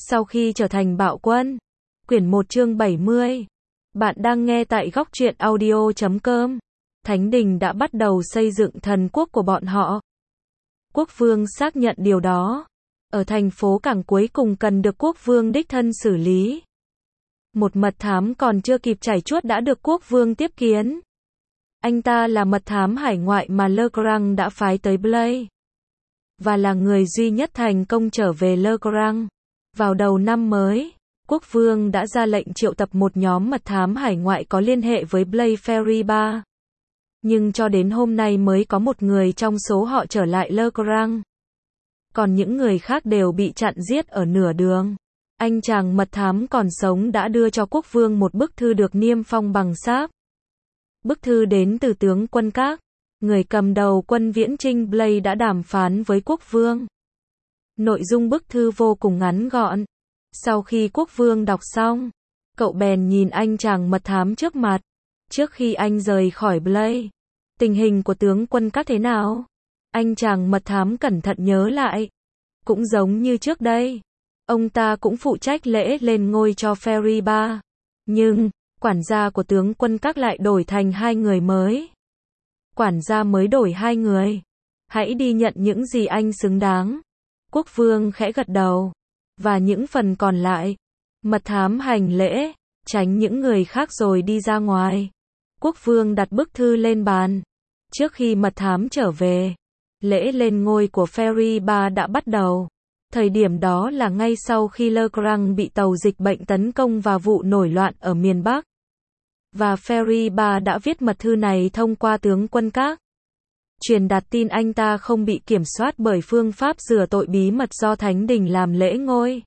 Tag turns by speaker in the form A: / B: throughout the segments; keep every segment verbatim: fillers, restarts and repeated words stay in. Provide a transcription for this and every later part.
A: Sau khi trở thành bạo quân. Quyển một chương bảy mươi. Bạn đang nghe tại góc truyện audio chấm com. Thánh đình đã bắt đầu xây dựng thần quốc của bọn họ. Quốc vương xác nhận điều đó. Ở thành phố cảng cuối cùng cần được quốc vương đích thân xử lý. Một mật thám còn chưa kịp chảy chuốt đã được quốc vương tiếp kiến. Anh ta là mật thám hải ngoại mà Legrand đã phái tới Blaze. Và là người duy nhất thành công trở về Legrand. Vào đầu năm mới, quốc vương đã ra lệnh triệu tập một nhóm mật thám hải ngoại có liên hệ với Blaze Ferry ba. Nhưng cho đến hôm nay mới có một người trong số họ trở lại Legrand. Còn những người khác đều bị chặn giết ở nửa đường. Anh chàng mật thám còn sống đã đưa cho quốc vương một bức thư được niêm phong bằng sáp. Bức thư đến từ tướng quân Các, người cầm đầu quân viễn chinh Blaze đã đàm phán với quốc vương. Nội dung bức thư vô cùng ngắn gọn. Sau khi quốc vương đọc xong, cậu bèn nhìn anh chàng mật thám trước mặt. Trước khi anh rời khỏi Blaze, tình hình của tướng quân Các thế nào? Anh chàng mật thám cẩn thận nhớ lại. Cũng giống như trước đây, ông ta cũng phụ trách lễ lên ngôi cho Ferry ba. Nhưng, quản gia của tướng quân Các lại đổi thành hai người mới. Quản gia mới đổi hai người. Hãy đi nhận những gì anh xứng đáng. Quốc vương khẽ gật đầu. Và những phần còn lại, mật thám hành lễ, tránh những người khác rồi đi ra ngoài. Quốc vương đặt bức thư lên bàn. Trước khi mật thám trở về, lễ lên ngôi của Ferry ba đã bắt đầu. Thời điểm đó là ngay sau khi Legrand bị tàu dịch bệnh tấn công và vụ nổi loạn ở miền Bắc. Và Ferry ba đã viết mật thư này thông qua tướng quân Các. Truyền đạt tin anh ta không bị kiểm soát bởi phương pháp rửa tội bí mật do Thánh đình làm lễ ngôi.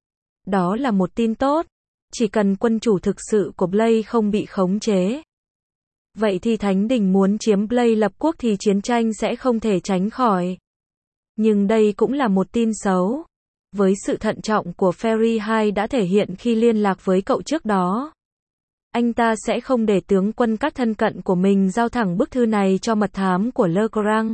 A: Đó là một tin tốt. Chỉ cần quân chủ thực sự của Blaze không bị khống chế. Vậy thì Thánh đình muốn chiếm Blaze lập quốc thì chiến tranh sẽ không thể tránh khỏi. Nhưng đây cũng là một tin xấu. Với sự thận trọng của Ferry hai đã thể hiện khi liên lạc với cậu trước đó. Anh ta sẽ không để tướng quân Các thân cận của mình giao thẳng bức thư này cho mật thám của Legrand.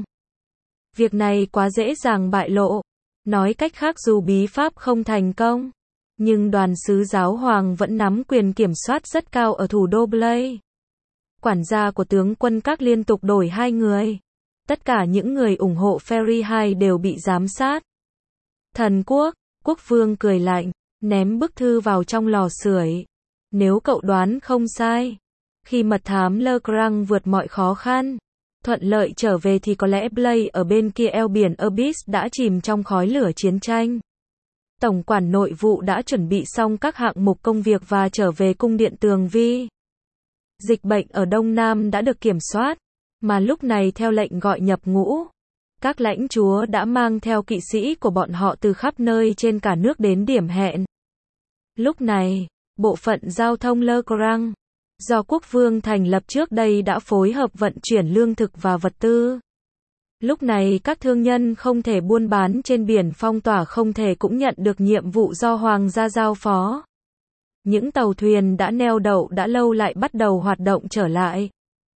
A: Việc này quá dễ dàng bại lộ. Nói cách khác dù bí pháp không thành công, nhưng đoàn sứ giáo hoàng vẫn nắm quyền kiểm soát rất cao ở thủ đô Blaze. Quản gia của tướng quân Các liên tục đổi hai người. Tất cả những người ủng hộ Ferry hai đều bị giám sát. Thần quốc, quốc vương cười lạnh, ném bức thư vào trong lò sưởi. Nếu cậu đoán không sai, khi mật thám Legrand vượt mọi khó khăn, thuận lợi trở về thì có lẽ Blaze ở bên kia eo biển Abyss đã chìm trong khói lửa chiến tranh. Tổng quản nội vụ đã chuẩn bị xong các hạng mục công việc và trở về cung điện Tường Vi. Dịch bệnh ở Đông Nam đã được kiểm soát, mà lúc này theo lệnh gọi nhập ngũ, các lãnh chúa đã mang theo kỵ sĩ của bọn họ từ khắp nơi trên cả nước đến điểm hẹn. Lúc này, bộ phận giao thông Legrand, do quốc vương thành lập trước đây đã phối hợp vận chuyển lương thực và vật tư. Lúc này các thương nhân không thể buôn bán trên biển phong tỏa không thể cũng nhận được nhiệm vụ do hoàng gia giao phó. Những tàu thuyền đã neo đậu đã lâu lại bắt đầu hoạt động trở lại.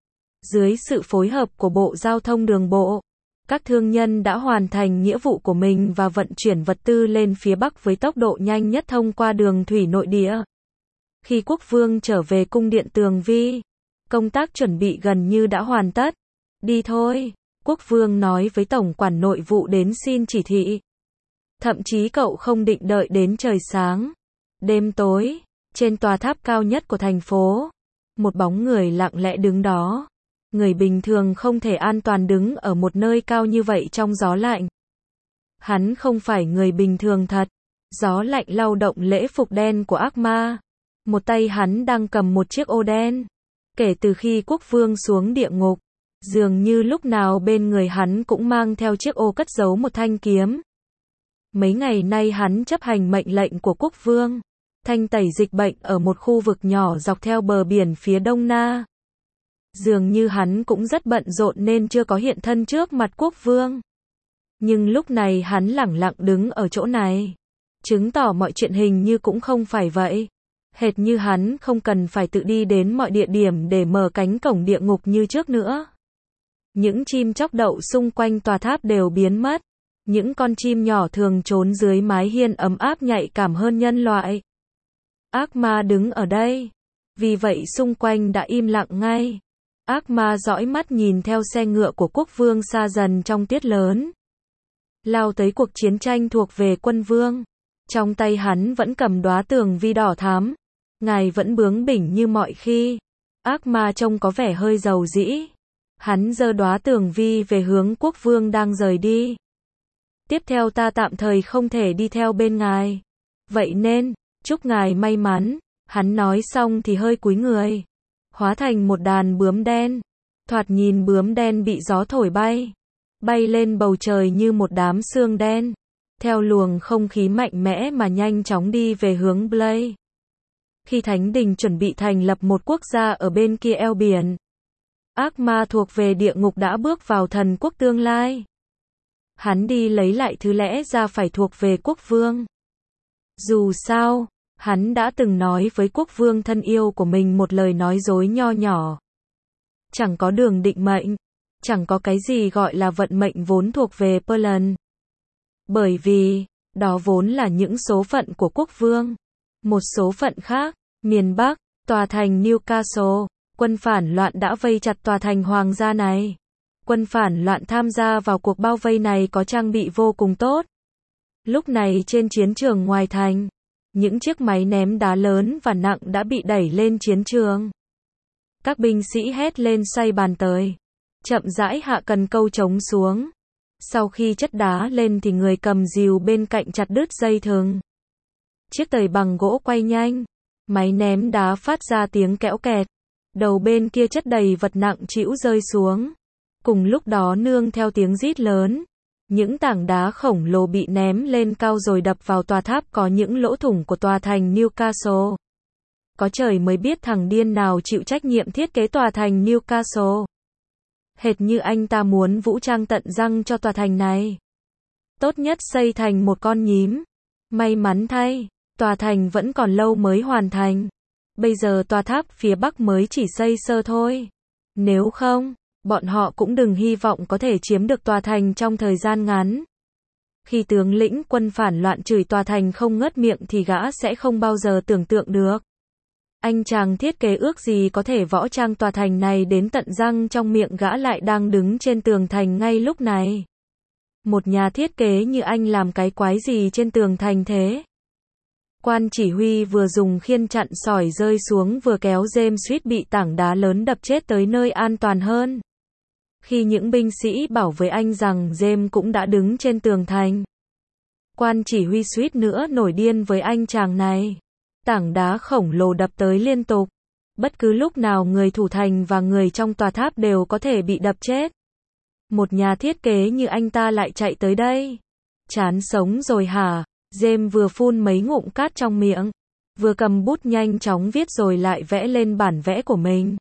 A: Dưới sự phối hợp của Bộ Giao thông Đường bộ, các thương nhân đã hoàn thành nghĩa vụ của mình và vận chuyển vật tư lên phía Bắc với tốc độ nhanh nhất thông qua đường thủy nội địa. Khi quốc vương trở về cung điện Tường Vi, công tác chuẩn bị gần như đã hoàn tất. Đi thôi, quốc vương nói với tổng quản nội vụ đến xin chỉ thị. Thậm chí cậu không định đợi đến trời sáng. Đêm tối, trên tòa tháp cao nhất của thành phố, một bóng người lặng lẽ đứng đó. Người bình thường không thể an toàn đứng ở một nơi cao như vậy trong gió lạnh. Hắn không phải người bình thường thật. Gió lạnh lao động lễ phục đen của ác ma. Một tay hắn đang cầm một chiếc ô đen. Kể từ khi quốc vương xuống địa ngục, dường như lúc nào bên người hắn cũng mang theo chiếc ô cất giấu một thanh kiếm. Mấy ngày nay hắn chấp hành mệnh lệnh của quốc vương, thanh tẩy dịch bệnh ở một khu vực nhỏ dọc theo bờ biển phía Đông Na. Dường như hắn cũng rất bận rộn nên chưa có hiện thân trước mặt quốc vương. Nhưng lúc này hắn lẳng lặng đứng ở chỗ này, chứng tỏ mọi chuyện hình như cũng không phải vậy. Hệt như hắn không cần phải tự đi đến mọi địa điểm để mở cánh cổng địa ngục như trước nữa. Những chim chóc đậu xung quanh tòa tháp đều biến mất. Những con chim nhỏ thường trốn dưới mái hiên ấm áp nhạy cảm hơn nhân loại. Ác ma đứng ở đây. Vì vậy xung quanh đã im lặng ngay. Ác ma dõi mắt nhìn theo xe ngựa của quốc vương xa dần trong tiết lớn. Lao tới cuộc chiến tranh thuộc về quân vương. Trong tay hắn vẫn cầm đóa tường vi đỏ thắm. Ngài vẫn bướng bỉnh như mọi khi. Ác ma trông có vẻ hơi giàu dĩ. Hắn giơ đóa tường vi về hướng quốc vương đang rời đi. Tiếp theo ta tạm thời không thể đi theo bên ngài. Vậy nên, chúc ngài may mắn. Hắn nói xong thì hơi cúi người. Hóa thành một đàn bướm đen. Thoạt nhìn bướm đen bị gió thổi bay. Bay lên bầu trời như một đám sương đen. Theo luồng không khí mạnh mẽ mà nhanh chóng đi về hướng Blade. Khi Thánh Đình chuẩn bị thành lập một quốc gia ở bên kia eo biển. Ác ma thuộc về địa ngục đã bước vào thần quốc tương lai. Hắn đi lấy lại thứ lẽ ra phải thuộc về quốc vương. Dù sao, hắn đã từng nói với quốc vương thân yêu của mình một lời nói dối nho nhỏ. Chẳng có đường định mệnh, chẳng có cái gì gọi là vận mệnh vốn thuộc về Perlan. Bởi vì, đó vốn là những số phận của quốc vương. Một số phận khác, miền Bắc, tòa thành Newcastle, quân phản loạn đã vây chặt tòa thành hoàng gia này. Quân phản loạn tham gia vào cuộc bao vây này có trang bị vô cùng tốt. Lúc này trên chiến trường ngoài thành, những chiếc máy ném đá lớn và nặng đã bị đẩy lên chiến trường. Các binh sĩ hét lên xoay bàn tới. Chậm rãi hạ cần câu trống xuống. Sau khi chất đá lên thì người cầm rìu bên cạnh chặt đứt dây thừng. Chiếc tời bằng gỗ quay nhanh. Máy ném đá phát ra tiếng kẽo kẹt. Đầu bên kia chất đầy vật nặng trĩu rơi xuống. Cùng lúc đó nương theo tiếng rít lớn. Những tảng đá khổng lồ bị ném lên cao rồi đập vào tòa tháp có những lỗ thủng của tòa thành Newcastle. Có trời mới biết thằng điên nào chịu trách nhiệm thiết kế tòa thành Newcastle. Hệt như anh ta muốn vũ trang tận răng cho tòa thành này. Tốt nhất xây thành một con nhím. May mắn thay, tòa thành vẫn còn lâu mới hoàn thành. Bây giờ tòa tháp phía bắc mới chỉ xây sơ thôi. Nếu không, bọn họ cũng đừng hy vọng có thể chiếm được tòa thành trong thời gian ngắn. Khi tướng lĩnh quân phản loạn chửi tòa thành không ngớt miệng thì gã sẽ không bao giờ tưởng tượng được. Anh chàng thiết kế ước gì có thể võ trang tòa thành này đến tận răng trong miệng gã lại đang đứng trên tường thành ngay lúc này. Một nhà thiết kế như anh làm cái quái gì trên tường thành thế? Quan chỉ huy vừa dùng khiên chặn sỏi rơi xuống vừa kéo James suýt bị tảng đá lớn đập chết tới nơi an toàn hơn. Khi những binh sĩ bảo với anh rằng James cũng đã đứng trên tường thành. Quan chỉ huy suýt nữa nổi điên với anh chàng này. Tảng đá khổng lồ đập tới liên tục. Bất cứ lúc nào người thủ thành và người trong tòa tháp đều có thể bị đập chết. Một nhà thiết kế như anh ta lại chạy tới đây. Chán sống rồi hả? James vừa phun mấy ngụm cát trong miệng. Vừa cầm bút nhanh chóng viết rồi lại vẽ lên bản vẽ của mình.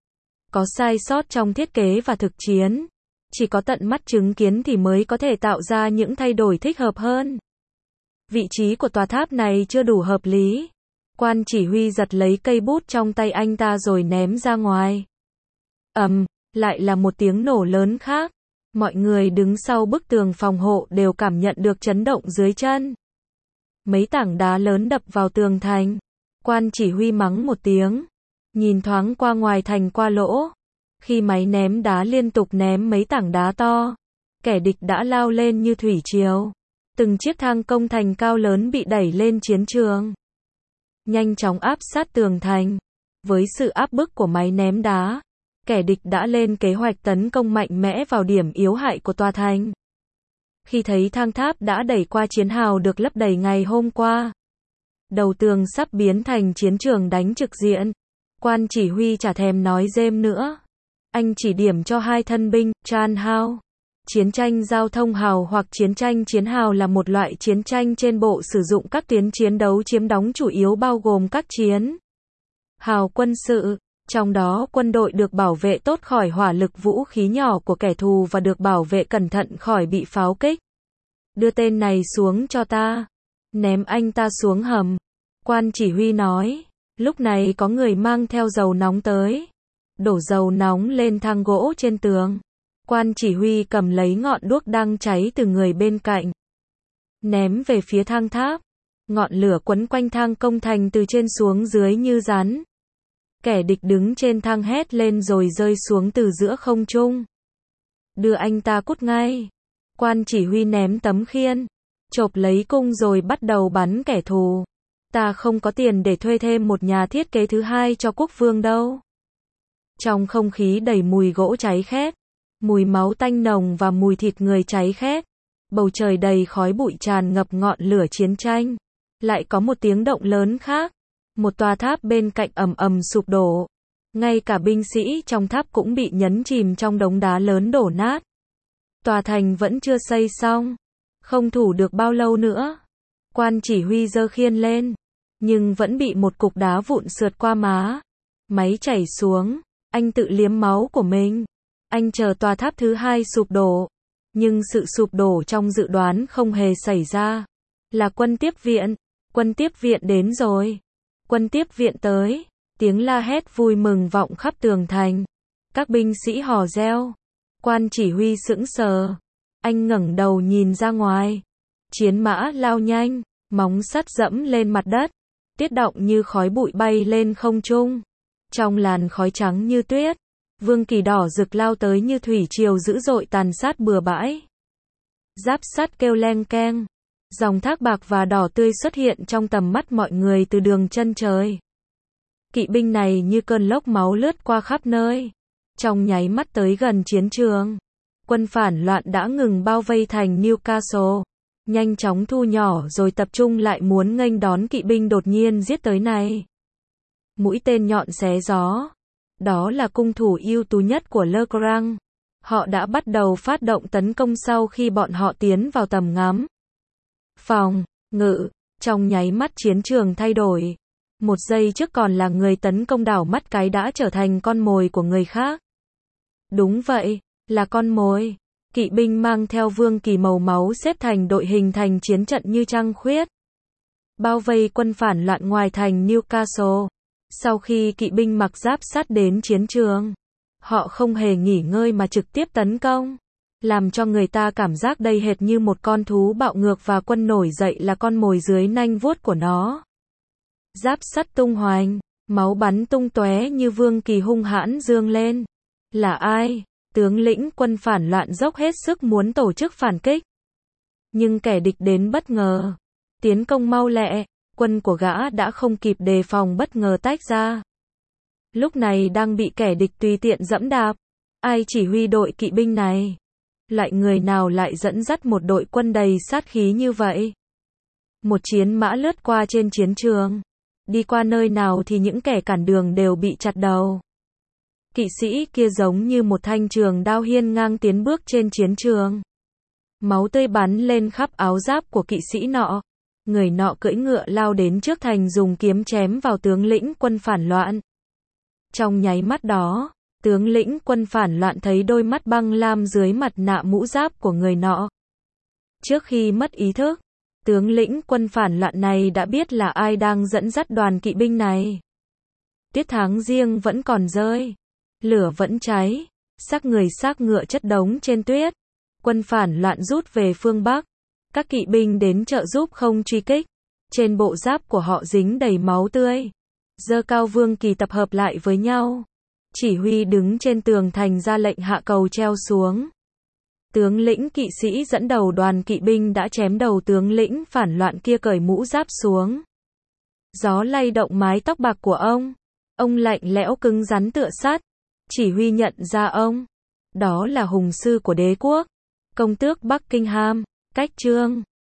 A: Có sai sót trong thiết kế và thực chiến. Chỉ có tận mắt chứng kiến thì mới có thể tạo ra những thay đổi thích hợp hơn. Vị trí của tòa tháp này chưa đủ hợp lý. Quan chỉ huy giật lấy cây bút trong tay anh ta rồi ném ra ngoài. Ầm, um, lại là một tiếng nổ lớn khác. Mọi người đứng sau bức tường phòng hộ đều cảm nhận được chấn động dưới chân. Mấy tảng đá lớn đập vào tường thành. Quan chỉ huy mắng một tiếng. Nhìn thoáng qua ngoài thành qua lỗ. Khi máy ném đá liên tục ném mấy tảng đá to. Kẻ địch đã lao lên như thủy triều. Từng chiếc thang công thành cao lớn bị đẩy lên chiến trường. Nhanh chóng áp sát tường thành. Với sự áp bức của máy ném đá, kẻ địch đã lên kế hoạch tấn công mạnh mẽ vào điểm yếu hại của tòa thành. Khi thấy thang tháp đã đẩy qua chiến hào được lấp đầy ngày hôm qua, đầu tường sắp biến thành chiến trường đánh trực diện, quan chỉ huy chả thèm nói dêm nữa. Anh chỉ điểm cho hai thân binh, Chan Hao. Chiến tranh giao thông hào hoặc chiến tranh chiến hào là một loại chiến tranh trên bộ sử dụng các tuyến chiến đấu chiếm đóng chủ yếu bao gồm các chiến hào quân sự, trong đó quân đội được bảo vệ tốt khỏi hỏa lực vũ khí nhỏ của kẻ thù và được bảo vệ cẩn thận khỏi bị pháo kích. Đưa tên này xuống cho ta. Ném anh ta xuống hầm. Quan chỉ huy nói. Lúc này có người mang theo dầu nóng tới. Đổ dầu nóng lên thang gỗ trên tường. Quan chỉ huy cầm lấy ngọn đuốc đang cháy từ người bên cạnh, ném về phía thang tháp. Ngọn lửa quấn quanh thang công thành từ trên xuống dưới như rắn. Kẻ địch đứng trên thang hét lên rồi rơi xuống từ giữa không trung. Đưa anh ta cút ngay. Quan chỉ huy ném tấm khiên, chộp lấy cung rồi bắt đầu bắn kẻ thù. Ta không có tiền để thuê thêm một nhà thiết kế thứ hai cho quốc vương đâu. Trong không khí đầy mùi gỗ cháy khét, mùi máu tanh nồng và mùi thịt người cháy khét. Bầu trời đầy khói bụi tràn ngập ngọn lửa chiến tranh. Lại có một tiếng động lớn khác. Một tòa tháp bên cạnh ầm ầm sụp đổ. Ngay cả binh sĩ trong tháp cũng bị nhấn chìm trong đống đá lớn đổ nát. Tòa thành vẫn chưa xây xong. Không thủ được bao lâu nữa. Quan chỉ huy giơ khiên lên. Nhưng vẫn bị một cục đá vụn sượt qua má. Máy chảy xuống. Anh tự liếm máu của mình. Anh chờ tòa tháp thứ hai sụp đổ. Nhưng sự sụp đổ trong dự đoán không hề xảy ra. Là quân tiếp viện. Quân tiếp viện đến rồi. Quân tiếp viện tới. Tiếng la hét vui mừng vọng khắp tường thành. Các binh sĩ hò reo. Quan chỉ huy sững sờ. Anh ngẩng đầu nhìn ra ngoài. Chiến mã lao nhanh, móng sắt dẫm lên mặt đất. Tiết động như khói bụi bay lên không trung. Trong làn khói trắng như tuyết, vương kỳ đỏ rực lao tới như thủy triều dữ dội tàn sát bừa bãi. Giáp sắt kêu leng keng. Dòng thác bạc và đỏ tươi xuất hiện trong tầm mắt mọi người từ đường chân trời. Kỵ binh này như cơn lốc máu lướt qua khắp nơi. Trong nháy mắt tới gần chiến trường, quân phản loạn đã ngừng bao vây thành Newcastle. Nhanh chóng thu nhỏ rồi tập trung lại muốn nghênh đón kỵ binh đột nhiên giết tới này. Mũi tên nhọn xé gió. Đó là cung thủ ưu tú nhất của Legrand. Họ đã bắt đầu phát động tấn công sau khi bọn họ tiến vào tầm ngắm. Phòng ngự, trong nháy mắt chiến trường thay đổi. Một giây trước còn là người tấn công đảo mắt cái đã trở thành con mồi của người khác. Đúng vậy, là con mồi. Kỵ binh mang theo vương kỳ màu máu xếp thành đội hình thành chiến trận như trăng khuyết. Bao vây quân phản loạn ngoài thành Newcastle. Sau khi kỵ binh mặc giáp sắt đến chiến trường, họ không hề nghỉ ngơi mà trực tiếp tấn công. Làm cho người ta cảm giác đây hệt như một con thú bạo ngược và quân nổi dậy là con mồi dưới nanh vuốt của nó. Giáp sắt tung hoành, máu bắn tung tóe như vương kỳ hung hãn dương lên. Là ai? Tướng lĩnh quân phản loạn dốc hết sức muốn tổ chức phản kích. Nhưng kẻ địch đến bất ngờ. Tiến công mau lẹ, quân của gã đã không kịp đề phòng bất ngờ tách ra. Lúc này đang bị kẻ địch tùy tiện dẫm đạp. Ai chỉ huy đội kỵ binh này? Lại người nào lại dẫn dắt một đội quân đầy sát khí như vậy? Một chiến mã lướt qua trên chiến trường. Đi qua nơi nào thì những kẻ cản đường đều bị chặt đầu. Kỵ sĩ kia giống như một thanh trường đao hiên ngang tiến bước trên chiến trường. Máu tươi bắn lên khắp áo giáp của kỵ sĩ nọ. Người nọ cưỡi ngựa lao đến trước thành dùng kiếm chém vào tướng lĩnh quân phản loạn. Trong nháy mắt đó, tướng lĩnh quân phản loạn thấy đôi mắt băng lam dưới mặt nạ mũ giáp của người nọ. Trước khi mất ý thức, tướng lĩnh quân phản loạn này đã biết là ai đang dẫn dắt đoàn kỵ binh này. Tiết tháng riêng vẫn còn rơi. Lửa vẫn cháy. Xác người xác ngựa chất đống trên tuyết. Quân phản loạn rút về phương Bắc. Các kỵ binh đến trợ giúp không truy kích. Trên bộ giáp của họ dính đầy máu tươi. Giơ cao vương kỳ tập hợp lại với nhau. Chỉ huy đứng trên tường thành ra lệnh hạ cầu treo xuống. Tướng lĩnh kỵ sĩ dẫn đầu đoàn kỵ binh đã chém đầu tướng lĩnh phản loạn kia cởi mũ giáp xuống. Gió lay động mái tóc bạc của ông. Ông lạnh lẽo cứng rắn tựa sắt. Chỉ huy nhận ra ông. Đó là hùng sư của đế quốc. Công tước Buckingham, cách chương.